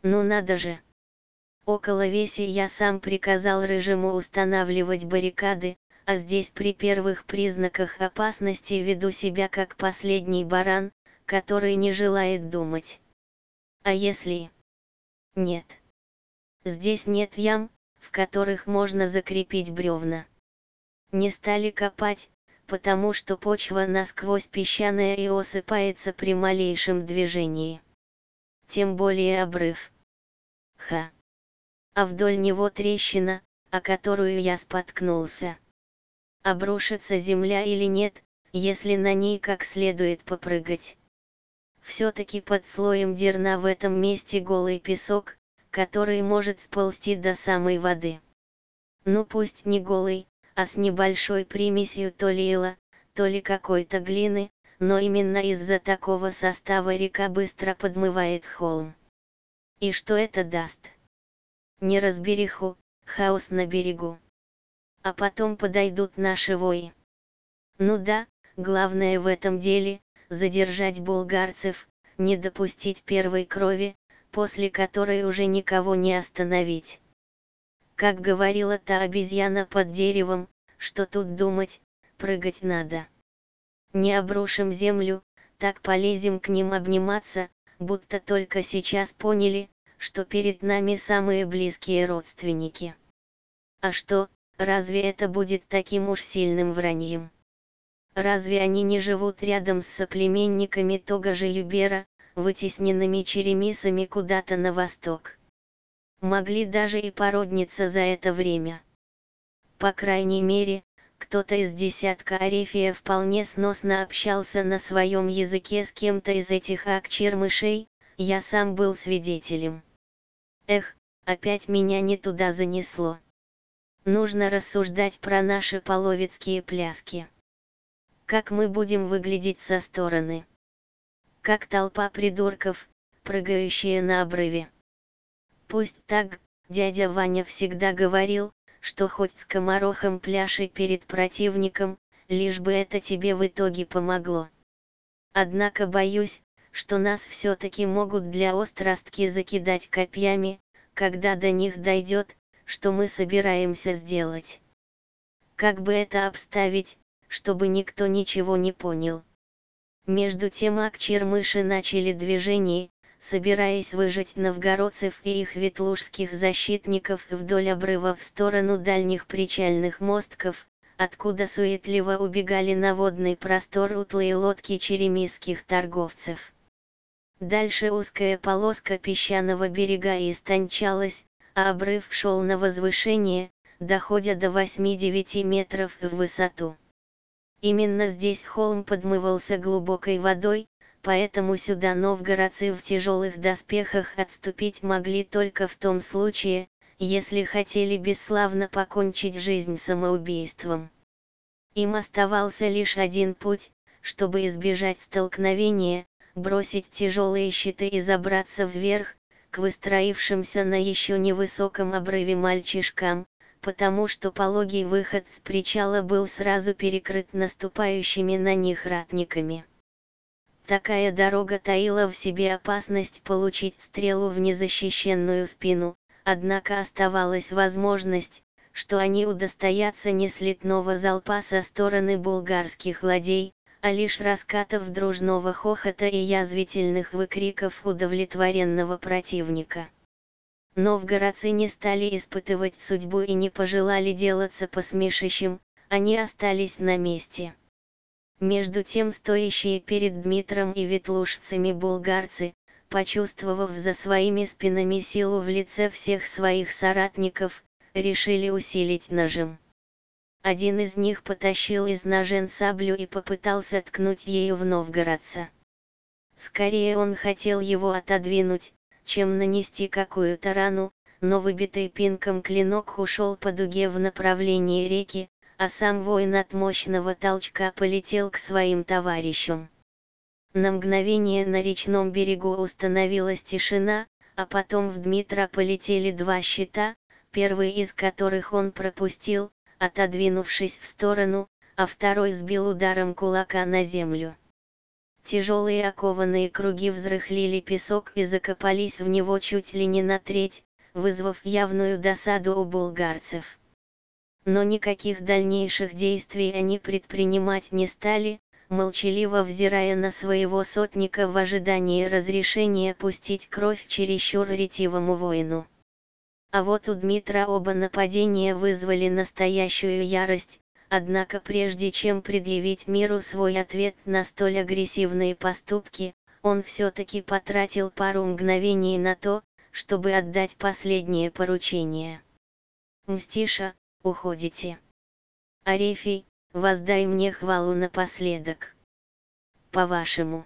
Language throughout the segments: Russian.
Ну надо же. Около веси я сам приказал Рыжему устанавливать баррикады, а здесь при первых признаках опасности веду себя как последний баран, который не желает думать. А если... Нет. Здесь нет ям, в которых можно закрепить бревна. Не стали копать, потому что почва насквозь песчаная и осыпается при малейшем движении. Тем более обрыв. А вдоль него трещина, о которую я споткнулся. Обрушится земля или нет, если на ней как следует попрыгать. Все-таки под слоем дерна в этом месте голый песок, который может сползти до самой воды. Ну пусть не голый, а с небольшой примесью то ли ила, то ли какой-то глины, но именно из-за такого состава река быстро подмывает холм. И что это даст? Неразбериху, хаос на берегу. А потом подойдут наши вои. Ну да, главное в этом деле – задержать булгарцев, не допустить первой крови, после которой уже никого не остановить. Как говорила та обезьяна под деревом, что тут думать, прыгать надо. Не обрушим землю, так полезем к ним обниматься, будто только сейчас поняли, что перед нами самые близкие родственники. А что, разве это будет таким уж сильным враньем? Разве они не живут рядом с соплеменниками Тога-Юбера, вытесненными черемисами куда-то на восток? Могли даже и породниться за это время. По крайней мере, кто-то из десятка Арефия вполне сносно общался на своем языке с кем-то из этих акчермышей, я сам был свидетелем. Эх, опять меня не туда занесло. Нужно рассуждать про наши половецкие пляски. Как мы будем выглядеть со стороны? Как толпа придурков, прыгающие на обрыве. Пусть так, дядя Ваня всегда говорил, что хоть скоморохом пляши перед противником, лишь бы это тебе в итоге помогло. Однако боюсь, что нас все-таки могут для острастки закидать копьями, когда до них дойдет, что мы собираемся сделать. Как бы это обставить, чтобы никто ничего не понял. Между тем акчермыши начали движение, собираясь выжать новгородцев и их ветлужских защитников вдоль обрыва в сторону дальних причальных мостков, откуда суетливо убегали на водный простор утлые лодки черемисских торговцев. Дальше узкая полоска песчаного берега истончалась, а обрыв шел на возвышение, доходя до 8-9 метров в высоту. Именно здесь холм подмывался глубокой водой, поэтому сюда новгородцы в тяжелых доспехах отступить могли только в том случае, если хотели бесславно покончить жизнь самоубийством. Им оставался лишь один путь, чтобы избежать столкновения, бросить тяжелые щиты и забраться вверх, к выстроившимся на еще невысоком обрыве мальчишкам, потому что пологий выход с причала был сразу перекрыт наступающими на них ратниками. Такая дорога таила в себе опасность получить стрелу в незащищенную спину, однако оставалась возможность, что они удостоятся не слитного залпа со стороны булгарских ладей, а лишь раскатов дружного хохота и язвительных выкриков удовлетворенного противника. Новгородцы не стали испытывать судьбу и не пожелали делаться посмешищем, они остались на месте. Между тем стоящие перед Дмитром и ветлужцами булгарцы, почувствовав за своими спинами силу в лице всех своих соратников, решили усилить нажим. Один из них потащил из ножен саблю и попытался ткнуть ею в новгородца. Скорее он хотел его отодвинуть, чем нанести какую-то рану, но выбитый пинком клинок ушел по дуге в направлении реки, а сам воин от мощного толчка полетел к своим товарищам. На мгновение на речном берегу установилась тишина, а потом в Дмитра полетели два щита, первый из которых он пропустил, отодвинувшись в сторону, а второй сбил ударом кулака на землю. Тяжелые окованные круги взрыхлили песок и закопались в него чуть ли не на треть, вызвав явную досаду у булгарцев. Но никаких дальнейших действий они предпринимать не стали, молчаливо взирая на своего сотника в ожидании разрешения пустить кровь чересчур ретивому воину. А вот у Дмитра оба нападения вызвали настоящую ярость, однако прежде чем предъявить миру свой ответ на столь агрессивные поступки, он все-таки потратил пару мгновений на то, чтобы отдать последнее поручение. «Мстиша, уходите. Арефий, воздай мне хвалу напоследок. По-вашему».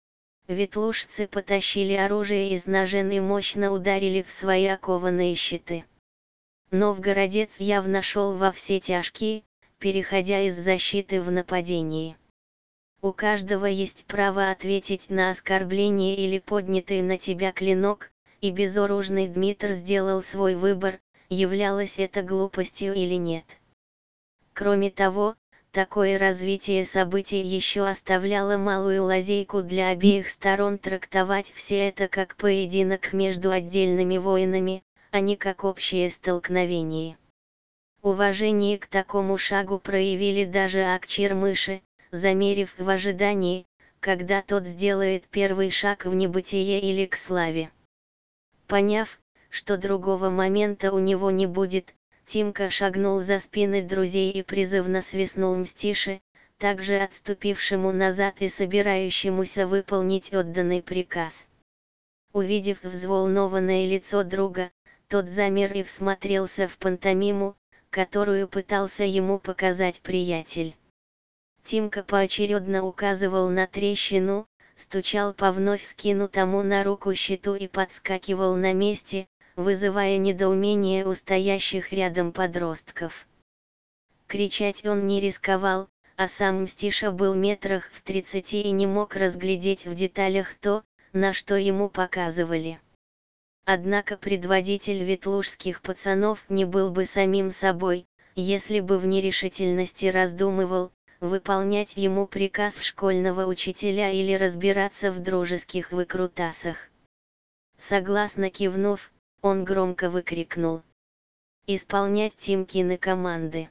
Ветлужцы потащили оружие из ножен и мощно ударили в свои окованные щиты. Новгородец явно шел во все тяжкие, переходя из защиты в нападение. У каждого есть право ответить на оскорбление или поднятый на тебя клинок, и безоружный Дмитр сделал свой выбор, являлось это глупостью или нет. Кроме того, такое развитие событий еще оставляло малую лазейку для обеих сторон трактовать все это как поединок между отдельными воинами, а не как общее столкновение. Уважение к такому шагу проявили даже Акчир-мыши, замерив в ожидании, когда тот сделает первый шаг в небытие или к славе. Поняв, что другого момента у него не будет, Тимка шагнул за спины друзей и призывно свистнул Мстише, также отступившему назад и собирающемуся выполнить отданный приказ. Увидев взволнованное лицо друга, тот замер и всмотрелся в пантомиму, которую пытался ему показать приятель. Тимка поочередно указывал на трещину, стучал по вновь скинутому на руку щиту и подскакивал на месте, вызывая недоумение у стоящих рядом подростков. Кричать он не рисковал, а сам Мстиша был метрах в 30 и не мог разглядеть в деталях то, на что ему показывали. Однако предводитель ветлужских пацанов не был бы самим собой, если бы в нерешительности раздумывал, выполнять ему приказ школьного учителя или разбираться в дружеских выкрутасах. Согласно кивнув, он громко выкрикнул: «Исполнять Тимкины команды!»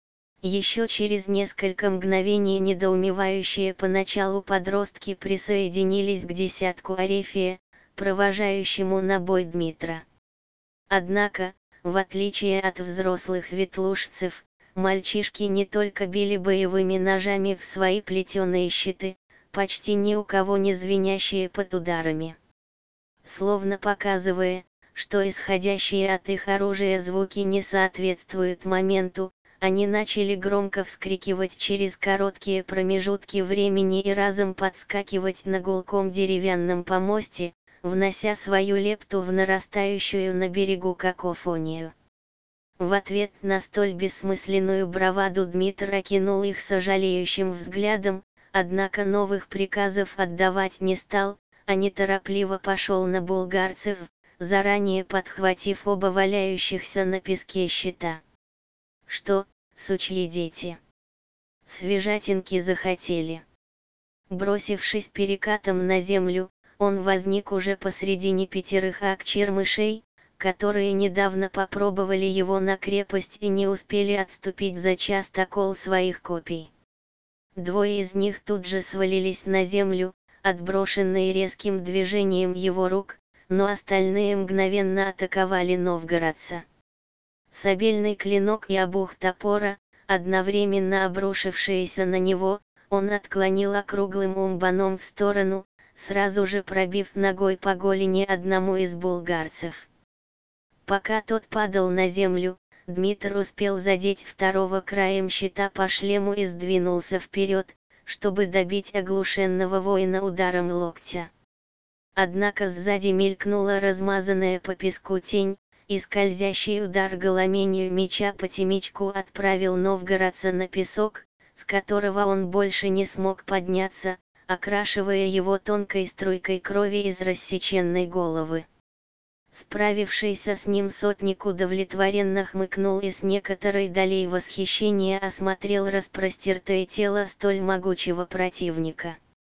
Еще через несколько мгновений недоумевающие поначалу подростки присоединились к десятку Арефия, провожающему на бой Дмитра. Однако, в отличие от взрослых ветлужцев, мальчишки не только били боевыми ножами в свои плетеные щиты, почти ни у кого не звенящие под ударами. Словно показывая, что исходящие от их оружия звуки не соответствуют моменту, они начали громко вскрикивать через короткие промежутки времени и разом подскакивать на гулком деревянном помосте, внося свою лепту в нарастающую на берегу какофонию. В ответ на столь бессмысленную браваду Дмитр окинул их сожалеющим взглядом, однако новых приказов отдавать не стал, а неторопливо пошел на булгарцев, заранее подхватив оба валяющихся на песке щита. «Что, сучьи дети? Свежатинки захотели?» Бросившись перекатом на землю, он возник уже посредине 5 акчир-мышей, которые недавно попробовали его на крепость и не успели отступить за частокол своих копий. 2 из них тут же свалились на землю, отброшенные резким движением его рук, но остальные мгновенно атаковали новгородца. Сабельный клинок и обух топора, одновременно обрушившиеся на него, он отклонил округлым умбаном в сторону, сразу же пробив ногой по голени одному из булгарцев. Пока тот падал на землю, Дмитр успел задеть второго краем щита по шлему и сдвинулся вперед, чтобы добить оглушенного воина ударом локтя. Однако сзади мелькнула размазанная по песку тень, и скользящий удар голоменью меча по темечку отправил новгородца на песок, с которого он больше не смог подняться, окрашивая его тонкой струйкой крови из рассеченной головы. Справившийся с ним сотник удовлетворенно хмыкнул и с некоторой долей восхищения осмотрел распростертое тело столь могучего противника.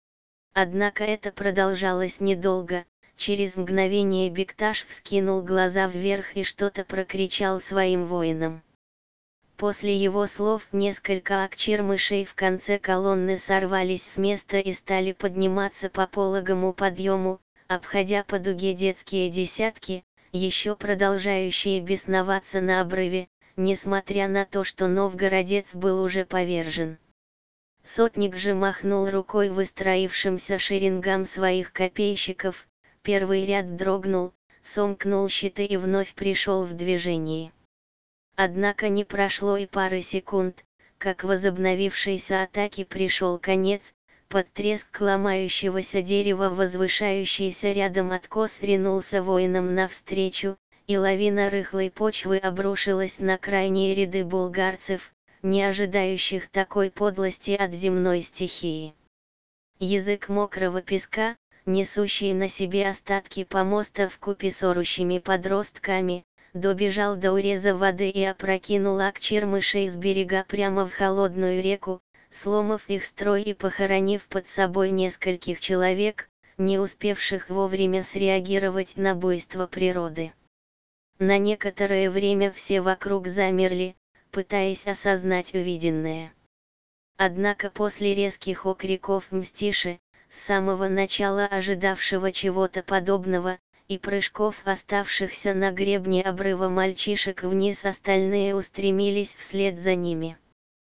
Однако это продолжалось недолго. Через мгновение Бекташ вскинул глаза вверх и что-то прокричал своим воинам. После его слов несколько акчир-мышей в конце колонны сорвались с места и стали подниматься по пологому подъему, обходя по дуге детские десятки, еще продолжающие бесноваться на обрыве, несмотря на то, что новгородец был уже повержен. Сотник же махнул рукой выстроившимся шеренгам своих копейщиков, первый ряд дрогнул, сомкнул щиты и вновь пришел в движение. Однако не прошло и пары секунд, как возобновившейся атаке пришел конец, под треск ломающегося дерева возвышающийся рядом откос ринулся воинам навстречу, и лавина рыхлой почвы обрушилась на крайние ряды булгарцев, не ожидающих такой подлости от земной стихии. Язык мокрого песка, несущий на себе остатки помоста вкупе с орущими подростками, добежал до уреза воды и опрокинул акчир-мышей с берега прямо в холодную реку, сломав их строй и похоронив под собой нескольких человек, не успевших вовремя среагировать на буйство природы. На некоторое время все вокруг замерли, пытаясь осознать увиденное. Однако после резких окриков Мстиши, с самого начала ожидавшего чего-то подобного, и прыжков оставшихся на гребне обрыва мальчишек вниз, остальные устремились вслед за ними.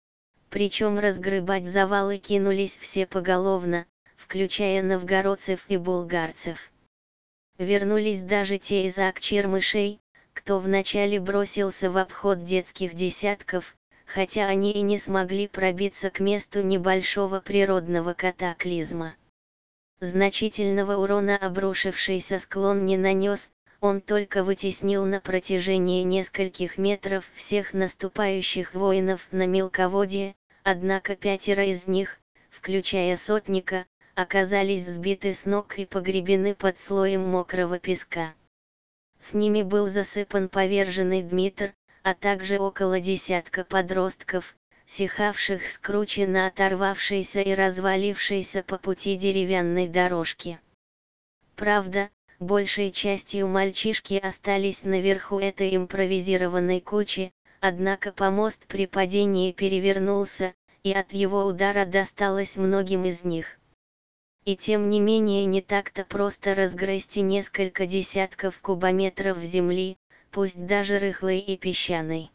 Причем разгребать завалы кинулись все поголовно, включая новгородцев и булгарцев. Вернулись даже те из акчир-мышей, кто вначале бросился в обход детских десятков, хотя они и не смогли пробиться к месту небольшого природного катаклизма. Значительного урона обрушившийся склон не нанес, он только вытеснил на протяжении нескольких метров всех наступающих воинов на мелководье, однако 5 из них, включая сотника, оказались сбиты с ног и погребены под слоем мокрого песка. С ними был засыпан поверженный Дмитр, а также около десятка подростков, сихавших скрученно оторвавшейся и развалившейся по пути деревянной дорожки. Правда, большей частью мальчишки остались наверху этой импровизированной кучи, однако помост при падении перевернулся, и от его удара досталось многим из них. И тем не менее не так-то просто разгрести несколько десятков кубометров земли, пусть даже рыхлой и песчаной.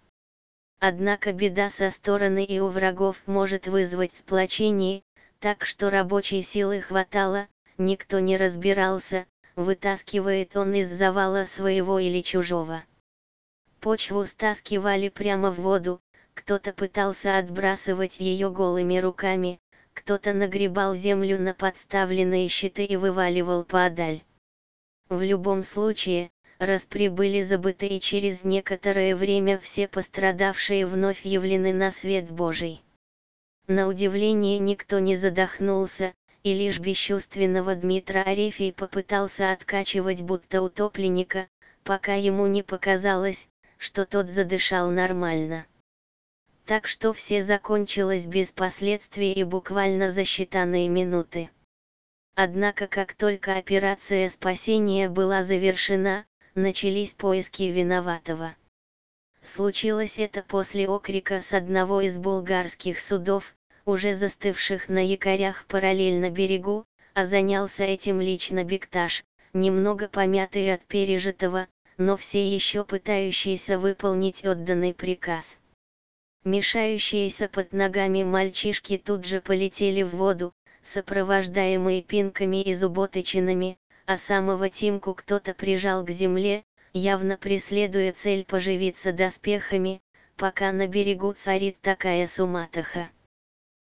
Однако беда со стороны и у врагов может вызвать сплочение, так что рабочей силы хватало, никто не разбирался, вытаскивает он из завала своего или чужого. Почву стаскивали прямо в воду, кто-то пытался отбрасывать ее голыми руками, кто-то нагребал землю на подставленные щиты и вываливал подаль. В любом случае, раз прибыли забытые, через некоторое время все пострадавшие вновь явлены на свет Божий. На удивление никто не задохнулся, и лишь бесчувственного Дмитра Арефий попытался откачивать будто утопленника, пока ему не показалось, что тот задышал нормально. Так что все закончилось без последствий и буквально за считанные минуты. Однако как только операция спасения была завершена, начались поиски виноватого. Случилось это после окрика с одного из булгарских судов, уже застывших на якорях параллельно берегу, а занялся этим лично Бекташ, немного помятый от пережитого, но все еще пытающийся выполнить отданный приказ. Мешающиеся под ногами мальчишки тут же полетели в воду, сопровождаемые пинками и зуботычинами, а самого Тимку кто-то прижал к земле, явно преследуя цель поживиться доспехами, пока на берегу царит такая суматоха.